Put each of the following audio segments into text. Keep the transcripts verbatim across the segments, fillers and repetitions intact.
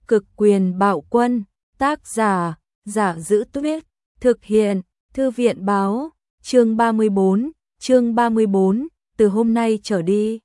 Cực quyền bạo quân, tác giả, Giả Giữ Tuyết, thực hiện, Thư viện báo, chương ba mươi bốn, chương ba mươi bốn, từ hôm nay trở đi.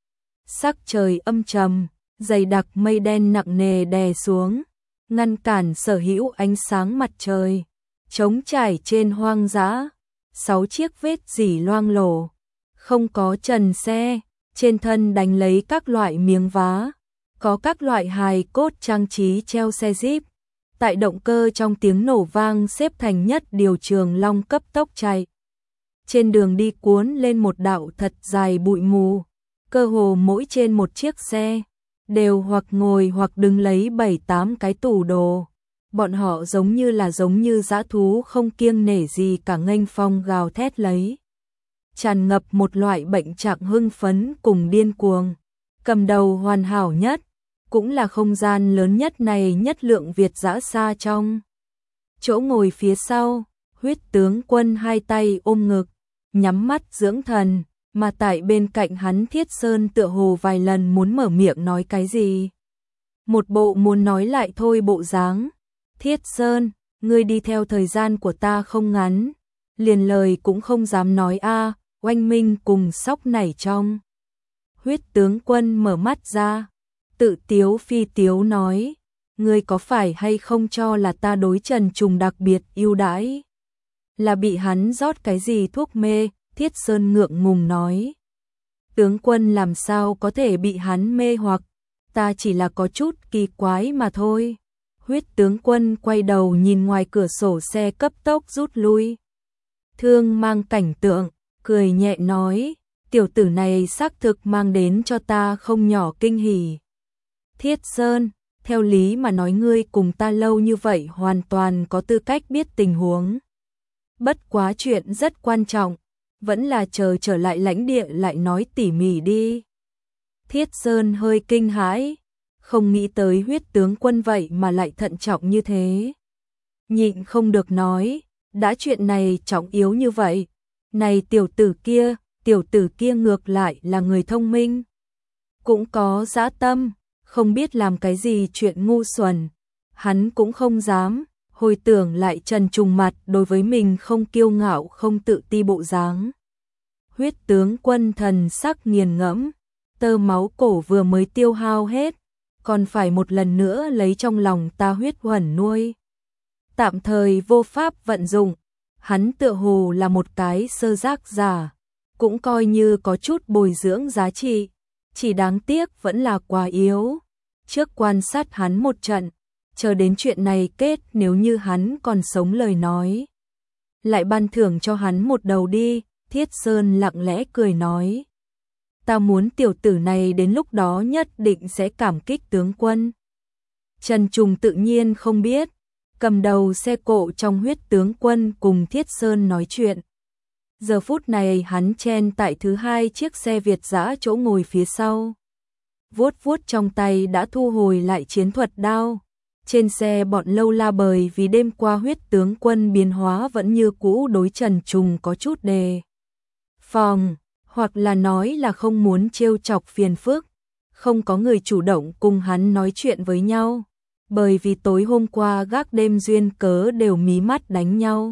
Sắc trời âm trầm, dày đặc mây đen nặng nề đè xuống, ngăn cản sở hữu ánh sáng mặt trời, trống trải trên hoang dã, sáu chiếc vết rỉ loang lổ, không có trần xe, trên thân đánh lấy các loại miếng vá, có các loại hài cốt trang trí treo xe jeep. Tại động cơ trong tiếng nổ vang xếp thành nhất điều trường long cấp tốc chạy. Trên đường đi cuốn lên một đạo thật dài bụi mù, cơ hồ mỗi trên một chiếc xe, đều hoặc ngồi hoặc đứng lấy bảy tám cái tủ đồ. Bọn họ giống như là giống như dã thú không kiêng nể gì cả nghênh phong gào thét lấy. Tràn ngập một loại bệnh trạng hưng phấn cùng điên cuồng. Cầm đầu hoàn hảo nhất, cũng là không gian lớn nhất này nhất lượng Việt dã xa trong. Chỗ ngồi phía sau, Huyết tướng quân hai tay ôm ngực, nhắm mắt dưỡng thần, mà tại bên cạnh hắn Thiết Sơn tựa hồ vài lần muốn mở miệng nói cái gì. Một bộ muốn nói lại thôi bộ dáng. Thiết Sơn, ngươi đi theo thời gian của ta không ngắn, liền lời cũng không dám nói a. Oanh Minh cùng sóc nảy trong. Huyết tướng quân mở mắt ra, tự tiếu phi tiếu nói, ngươi có phải hay không cho là ta đối Trần Trùng đặc biệt ưu đãi? Là bị hắn rót cái gì thuốc mê? Thiết Sơn ngượng ngùng nói. Tướng quân làm sao có thể bị hắn mê hoặc, ta chỉ là có chút kỳ quái mà thôi. Huyết tướng quân quay đầu nhìn ngoài cửa sổ xe cấp tốc rút lui. Thương mang cảnh tượng, cười nhẹ nói, tiểu tử này xác thực mang đến cho ta không nhỏ kinh hỉ. Thiết Sơn, theo lý mà nói ngươi cùng ta lâu như vậy hoàn toàn có tư cách biết tình huống. Bất quá chuyện rất quan trọng, vẫn là chờ trở lại lãnh địa lại nói tỉ mỉ đi. Thiết Sơn hơi kinh hãi, không nghĩ tới huyết tướng quân vậy mà lại thận trọng như thế. Nhịn không được nói, đã chuyện này trọng yếu như vậy, này tiểu tử kia, tiểu tử kia ngược lại là người thông minh. Cũng có dã tâm, không biết làm cái gì chuyện ngu xuẩn, hắn cũng không dám. Hồi tưởng lại Trần Trùng mặt đối với mình không kiêu ngạo không tự ti bộ dáng. Huyết tướng quân thần sắc nghiền ngẫm, tơ máu cổ vừa mới tiêu hao hết, còn phải một lần nữa lấy trong lòng ta huyết huẩn nuôi. Tạm thời vô pháp vận dụng, hắn tựa hồ là một cái sơ giác giả, cũng coi như có chút bồi dưỡng giá trị, chỉ đáng tiếc vẫn là quá yếu. Trước quan sát hắn một trận, chờ đến chuyện này kết nếu như hắn còn sống lời nói. Lại ban thưởng cho hắn một đầu đi, Thiết Sơn lặng lẽ cười nói. Ta muốn tiểu tử này đến lúc đó nhất định sẽ cảm kích tướng quân. Trần Trùng tự nhiên không biết, cầm đầu xe cộ trong huyết tướng quân cùng Thiết Sơn nói chuyện. Giờ phút này hắn chen tại thứ hai chiếc xe Việt dã chỗ ngồi phía sau. Vuốt vuốt trong tay đã thu hồi lại chiến thuật đao. Trên xe bọn lâu la bởi vì đêm qua huyết tướng quân biến hóa vẫn như cũ đối Trần Trùng có chút đề phòng, hoặc là nói là không muốn trêu chọc phiền phức, không có người chủ động cùng hắn nói chuyện với nhau, bởi vì tối hôm qua gác đêm duyên cớ đều mí mắt đánh nhau.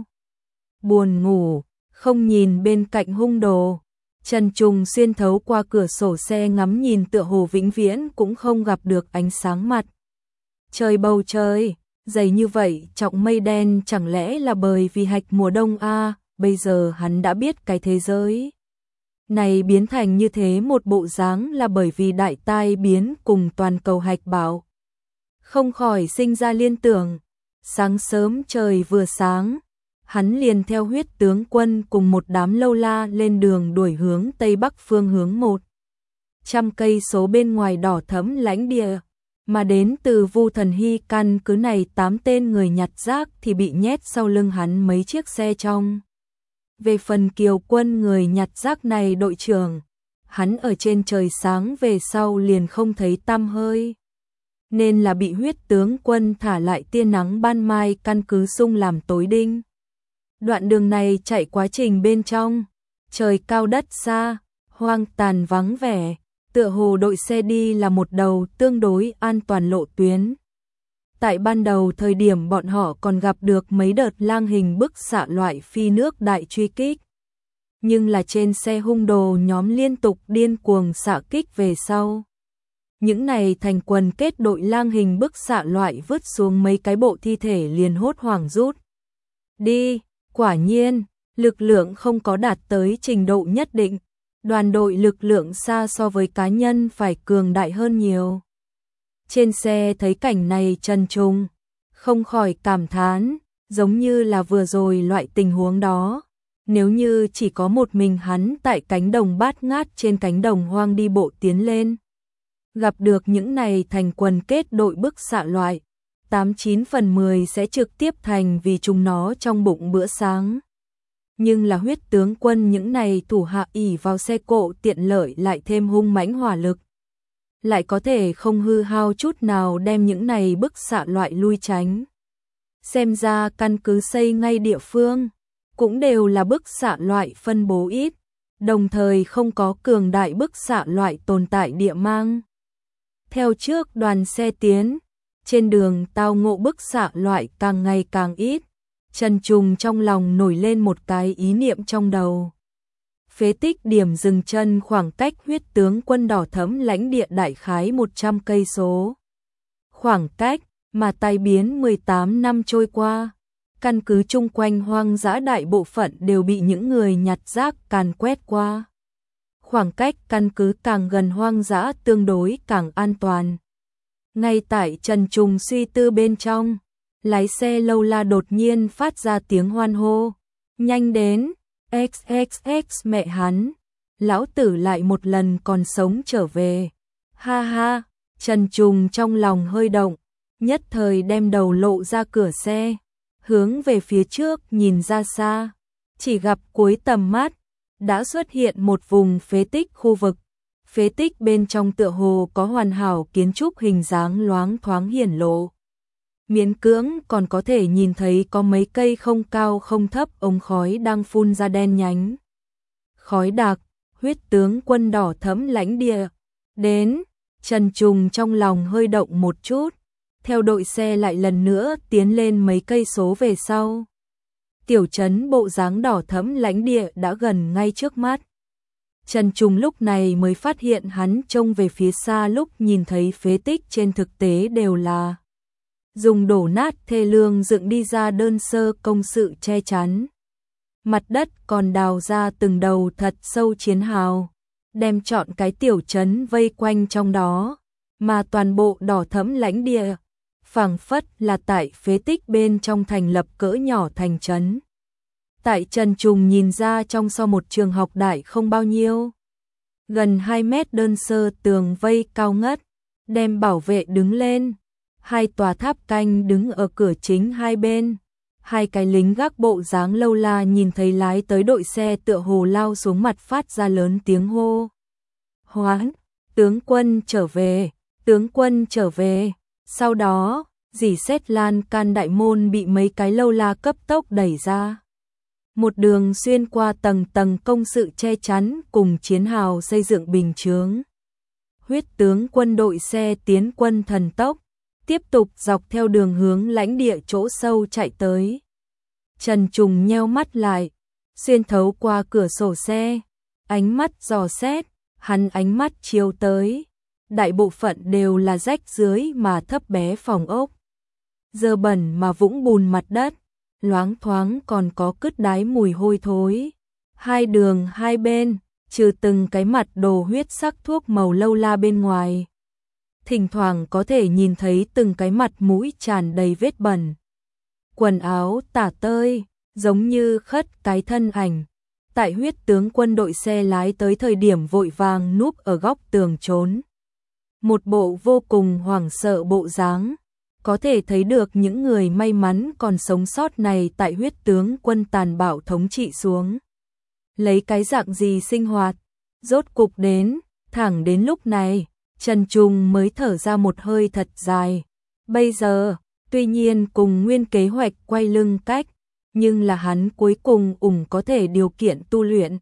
Buồn ngủ, không nhìn bên cạnh hung đồ, Trần Trùng xuyên thấu qua cửa sổ xe ngắm nhìn tựa hồ vĩnh viễn cũng không gặp được ánh sáng mặt. Trời bầu trời, dày như vậy trọng mây đen chẳng lẽ là bởi vì hạch mùa đông a? À, bây giờ hắn đã biết cái thế giới này biến thành như thế một bộ dáng là bởi vì đại tai biến cùng toàn cầu hạch bạo. Không khỏi sinh ra liên tưởng, sáng sớm trời vừa sáng, hắn liền theo huyết tướng quân cùng một đám lâu la lên đường đuổi hướng tây bắc phương hướng một trăm cây số bên ngoài đỏ thẫm lãnh địa. Mà đến từ Vu Thần Hy căn cứ này tám tên người nhặt rác thì bị nhét sau lưng hắn mấy chiếc xe trong. Về phần Kiều Quân người nhặt rác này đội trưởng, hắn ở trên trời sáng về sau liền không thấy tăm hơi. Nên là bị huyết tướng quân thả lại tia nắng ban mai căn cứ sung làm tối đinh. Đoạn đường này chạy quá trình bên trong, trời cao đất xa, hoang tàn vắng vẻ. Tựa hồ đội xe đi là một đầu tương đối an toàn lộ tuyến. Tại ban đầu thời điểm bọn họ còn gặp được mấy đợt lang hình bức xạ loại phi nước đại truy kích. Nhưng là trên xe hung đồ nhóm liên tục điên cuồng xạ kích về sau. Những này thành quần kết đội lang hình bức xạ loại vứt xuống mấy cái bộ thi thể liền hốt hoảng rút đi. Quả nhiên, lực lượng không có đạt tới trình độ nhất định. Đoàn đội lực lượng xa so với cá nhân phải cường đại hơn nhiều. Trên xe thấy cảnh này Trần Trung không khỏi cảm thán, giống như là vừa rồi loại tình huống đó. Nếu như chỉ có một mình hắn tại cánh đồng bát ngát trên cánh đồng hoang đi bộ tiến lên, gặp được những này thành quần kết đội bức xạ loại, tám chín phần mười sẽ trực tiếp thành vì chúng nó trong bụng bữa sáng. Nhưng là huyết tướng quân những này thủ hạ ỷ vào xe cộ tiện lợi lại thêm hung mãnh hỏa lực, lại có thể không hư hao chút nào đem những này bức xạ loại lui tránh. Xem ra căn cứ xây ngay địa phương, cũng đều là bức xạ loại phân bố ít, đồng thời không có cường đại bức xạ loại tồn tại địa mang. Theo trước đoàn xe tiến, trên đường tao ngộ bức xạ loại càng ngày càng ít, Trần Trùng trong lòng nổi lên một cái ý niệm trong đầu. Phế tích điểm dừng chân khoảng cách huyết tướng quân đỏ thẫm lãnh địa đại khái một trăm cây số. Khoảng cách mà tai biến mười tám năm trôi qua, căn cứ chung quanh hoang dã đại bộ phận đều bị những người nhặt rác càn quét qua. Khoảng cách căn cứ càng gần hoang dã tương đối càng an toàn. Ngay tại Trần Trùng suy tư bên trong, lái xe lâu la đột nhiên phát ra tiếng hoan hô. Nhanh đến, ích ích ích mẹ hắn, lão tử lại một lần còn sống trở về. Ha ha, Trần Trùng trong lòng hơi động, nhất thời đem đầu lộ ra cửa xe, hướng về phía trước nhìn ra xa, chỉ gặp cuối tầm mắt đã xuất hiện một vùng phế tích khu vực. Phế tích bên trong tựa hồ có hoàn hảo kiến trúc hình dáng loáng thoáng hiển lộ. Miễn cưỡng còn có thể nhìn thấy có mấy cây không cao không thấp ống khói đang phun ra đen nhánh. Khói đặc, huyết tướng quân đỏ thẫm lãnh địa. Đến, Trần Trùng trong lòng hơi động một chút, theo đội xe lại lần nữa tiến lên mấy cây số về sau. Tiểu trấn bộ dáng đỏ thẫm lãnh địa đã gần ngay trước mắt. Trần Trùng lúc này mới phát hiện hắn trông về phía xa lúc nhìn thấy phế tích trên thực tế đều là dùng đổ nát thê lương dựng đi ra đơn sơ công sự che chắn. Mặt đất còn đào ra từng đầu thật sâu chiến hào, đem trọn cái tiểu trấn vây quanh trong đó, mà toàn bộ đỏ thẫm lãnh địa, phảng phất là tại phế tích bên trong thành lập cỡ nhỏ thành trấn. Tại Trần Trùng nhìn ra trong sau một trường học đại không bao nhiêu. Gần hai mét đơn sơ tường vây cao ngất, đem bảo vệ đứng lên. Hai tòa tháp canh đứng ở cửa chính hai bên. Hai cái lính gác bộ dáng lâu la nhìn thấy lái tới đội xe tựa hồ lao xuống mặt phát ra lớn tiếng hô. Hoán, tướng quân trở về, tướng quân trở về. Sau đó, dì xét lan can đại môn bị mấy cái lâu la cấp tốc đẩy ra. Một đường xuyên qua tầng tầng công sự che chắn cùng chiến hào xây dựng bình chướng. Huyết tướng quân đội xe tiến quân thần tốc, tiếp tục dọc theo đường hướng lãnh địa chỗ sâu chạy tới. Trần Trùng nheo mắt lại, xuyên thấu qua cửa sổ xe, ánh mắt dò xét, hắn ánh mắt chiếu tới. Đại bộ phận đều là rách dưới mà thấp bé phòng ốc. Dơ bẩn mà vũng bùn mặt đất, loáng thoáng còn có cứt đái mùi hôi thối. Hai đường hai bên, trừ từng cái mặt đồ huyết sắc thuốc màu lâu la bên ngoài. Thỉnh thoảng có thể nhìn thấy từng cái mặt mũi tràn đầy vết bẩn. Quần áo tả tơi, giống như khất cái thân ảnh. Tại huyết tướng quân đội xe lái tới thời điểm vội vàng núp ở góc tường trốn. Một bộ vô cùng hoảng sợ bộ dáng. Có thể thấy được những người may mắn còn sống sót này tại huyết tướng quân tàn bạo thống trị xuống. Lấy cái dạng gì sinh hoạt, rốt cục đến, thẳng đến lúc này, Trần Trùng mới thở ra một hơi thật dài. Bây giờ, tuy nhiên cùng nguyên kế hoạch quay lưng cách, nhưng là hắn cuối cùng ủng có thể điều kiện tu luyện.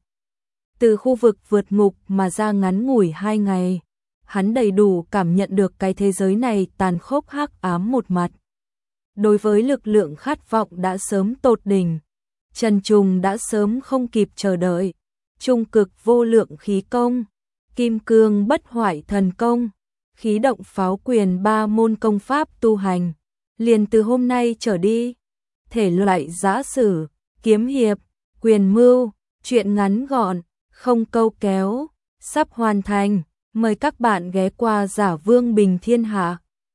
Từ khu vực vượt ngục mà ra ngắn ngủi hai ngày. Hắn đầy đủ cảm nhận được cái thế giới này tàn khốc hắc ám một mặt. đối với lực lượng khát vọng đã sớm tột đỉnh. Trần Trùng đã sớm không kịp chờ đợi. Trung cực vô lượng khí công, kim cương bất hoại thần công, khí động pháo quyền ba môn công pháp tu hành. Liền từ hôm nay trở đi, thể loại giã sử, kiếm hiệp, quyền mưu, truyện ngắn gọn, không câu kéo, sắp hoàn thành. Mời các bạn ghé qua Giả Vương Bình Thiên Hạ.